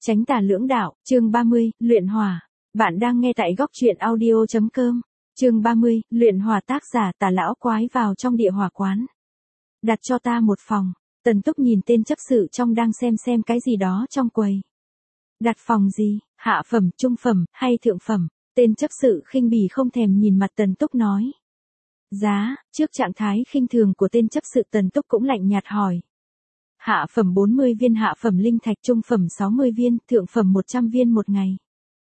Chánh tà lưỡng đạo, chương 30, luyện hỏa. Bạn đang nghe tại góc truyện audio.com. Chương 30, luyện hỏa, tác giả Tà Lão Quái. Vào trong địa hỏa quán. Đặt cho ta một phòng. Tần Túc nhìn tên chấp sự trong đang xem cái gì đó trong quầy. Đặt phòng gì, hạ phẩm, trung phẩm, hay thượng phẩm? Tên chấp sự khinh bỉ không thèm nhìn mặt Tần Túc nói. Giá, trước trạng thái khinh thường của tên chấp sự, Tần Túc cũng lạnh nhạt hỏi. Hạ phẩm 40 viên hạ phẩm linh thạch, trung phẩm 60 viên, thượng phẩm 100 viên một ngày.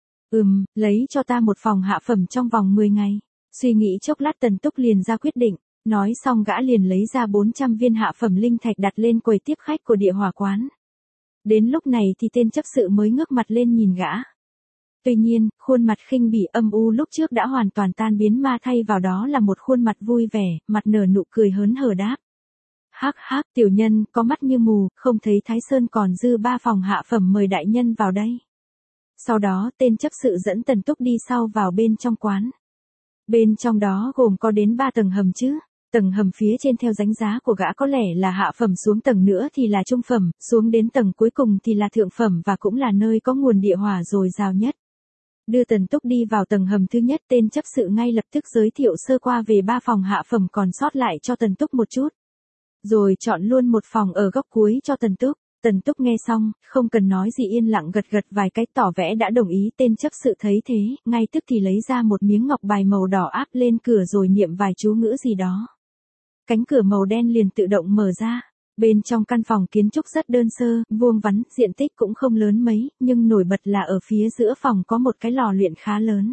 Lấy cho ta một phòng hạ phẩm trong vòng 10 ngày. Suy nghĩ chốc lát Tần Túc liền ra quyết định, nói xong gã liền lấy ra 400 viên hạ phẩm linh thạch đặt lên quầy tiếp khách của địa hỏa quán. Đến lúc này thì tên chấp sự mới ngước mặt lên nhìn gã. Tuy nhiên, khuôn mặt khinh bỉ âm u lúc trước đã hoàn toàn tan biến, mà thay vào đó là một khuôn mặt vui vẻ, mặt nở nụ cười hớn hở đáp. Hắc hắc, tiểu nhân, có mắt như mù, không thấy Thái Sơn còn dư 3 phòng hạ phẩm, mời đại nhân vào đây. Sau đó tên chấp sự dẫn Tần Túc đi sau vào bên trong quán. Bên trong đó gồm có đến 3 tầng hầm chứ. Tầng hầm phía trên theo đánh giá của gã có lẽ là hạ phẩm, xuống tầng nữa thì là trung phẩm, xuống đến tầng cuối cùng thì là thượng phẩm, và cũng là nơi có nguồn địa hỏa dồi dào nhất. Đưa Tần Túc đi vào tầng hầm thứ nhất, tên chấp sự ngay lập tức giới thiệu sơ qua về 3 phòng hạ phẩm còn sót lại cho Tần Túc một chút. Rồi chọn luôn một phòng ở góc cuối cho Tần Túc. Tần Túc nghe xong, không cần nói gì yên lặng gật gật vài cái tỏ vẻ đã đồng ý. Tên chấp sự thấy thế, ngay tức thì lấy ra một miếng ngọc bài màu đỏ áp lên cửa rồi niệm vài chú ngữ gì đó. Cánh cửa màu đen liền tự động mở ra. Bên trong căn phòng kiến trúc rất đơn sơ, vuông vắn, diện tích cũng không lớn mấy, nhưng nổi bật là ở phía giữa phòng có một cái lò luyện khá lớn.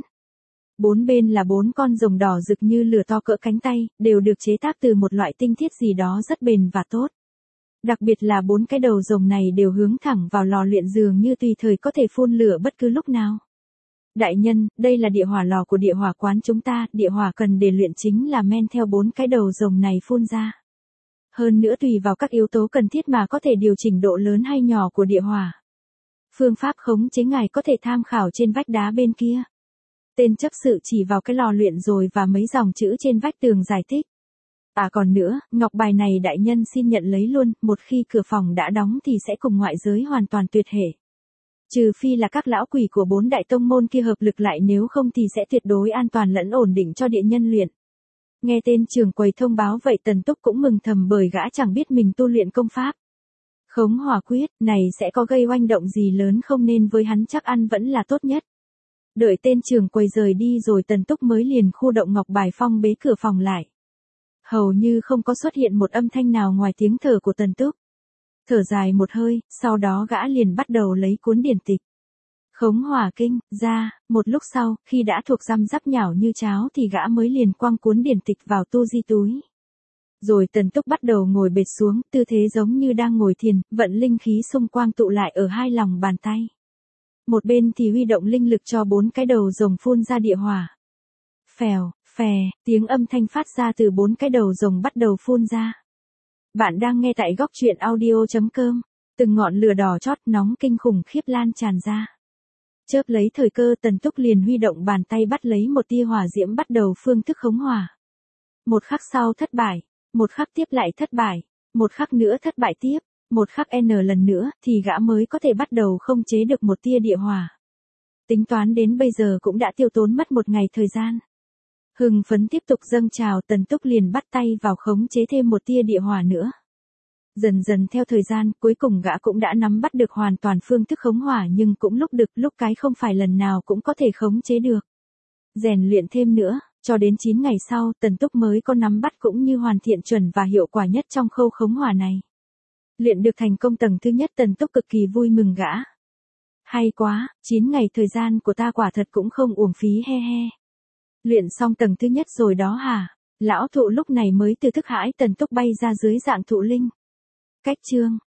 4 bên là 4 con rồng đỏ rực như lửa to cỡ cánh tay, đều được chế tác từ một loại tinh thiết gì đó rất bền và tốt. Đặc biệt là 4 cái đầu rồng này đều hướng thẳng vào lò luyện, dường như tùy thời có thể phun lửa bất cứ lúc nào. Đại nhân, đây là địa hỏa lò của địa hỏa quán chúng ta, địa hỏa cần để luyện chính là men theo 4 cái đầu rồng này phun ra. Hơn nữa tùy vào các yếu tố cần thiết mà có thể điều chỉnh độ lớn hay nhỏ của địa hỏa. Phương pháp khống chế ngài có thể tham khảo trên vách đá bên kia. Tên chấp sự chỉ vào cái lò luyện rồi và mấy dòng chữ trên vách tường giải thích. À còn nữa, ngọc bài này đại nhân xin nhận lấy luôn, một khi cửa phòng đã đóng thì sẽ cùng ngoại giới hoàn toàn tuyệt hệ. Trừ phi là các lão quỷ của 4 đại tông môn kia hợp lực lại, nếu không thì sẽ tuyệt đối an toàn lẫn ổn định cho địa nhân luyện. Nghe tên trưởng quầy thông báo vậy Tần Túc cũng mừng thầm, bởi gã chẳng biết mình tu luyện công pháp khống hỏa quyết này sẽ có gây oanh động gì lớn không, nên với hắn chắc ăn vẫn là tốt nhất. Đợi tên trưởng quầy rời đi rồi Tần Túc mới liền khu động ngọc bài phong bế cửa phòng lại. Hầu như không có xuất hiện một âm thanh nào ngoài tiếng thở của Tần Túc. Thở dài một hơi, sau đó gã liền bắt đầu lấy cuốn điển tịch Khống Hỏa Kinh ra. Một lúc sau, khi đã thuộc răm rắp nhảo như cháo thì gã mới liền quăng cuốn điển tịch vào tu di túi. Rồi Tần Túc bắt đầu ngồi bệt xuống, tư thế giống như đang ngồi thiền, vận linh khí xung quanh tụ lại ở hai lòng bàn tay. Một bên thì huy động linh lực cho 4 cái đầu rồng phun ra địa hỏa. Phèo, phè, tiếng âm thanh phát ra từ 4 cái đầu rồng bắt đầu phun ra. Bạn đang nghe tại góc truyện audio.com. Từng ngọn lửa đỏ chót nóng kinh khủng khiếp lan tràn ra. Chớp lấy thời cơ, Tần Túc liền huy động bàn tay bắt lấy một tia hỏa diễm, bắt đầu phương thức khống hỏa. Một khắc sau thất bại, một khắc tiếp lại thất bại, một khắc nữa thất bại tiếp, một khắc n lần nữa thì gã mới có thể bắt đầu không chế được một tia địa hỏa. Tính toán đến bây giờ cũng đã tiêu tốn mất một ngày thời gian. Hưng phấn tiếp tục dâng trào, Tần Túc liền bắt tay vào khống chế thêm một tia địa hỏa nữa. Dần dần theo thời gian, cuối cùng gã cũng đã nắm bắt được hoàn toàn phương thức khống hỏa, nhưng cũng lúc được lúc cái, không phải lần nào cũng có thể khống chế được. Rèn luyện thêm nữa, cho đến 9 ngày sau, Tần Túc mới có nắm bắt cũng như hoàn thiện chuẩn và hiệu quả nhất trong khâu khống hỏa này. Luyện được thành công tầng thứ nhất, Tần Túc cực kỳ vui mừng gã. Hay quá, 9 ngày thời gian của ta quả thật cũng không uổng phí he he. Luyện xong tầng thứ nhất rồi đó hả? Lão thụ lúc này mới từ thức hãi. Tần Túc bay ra dưới dạng thụ linh. Cách chương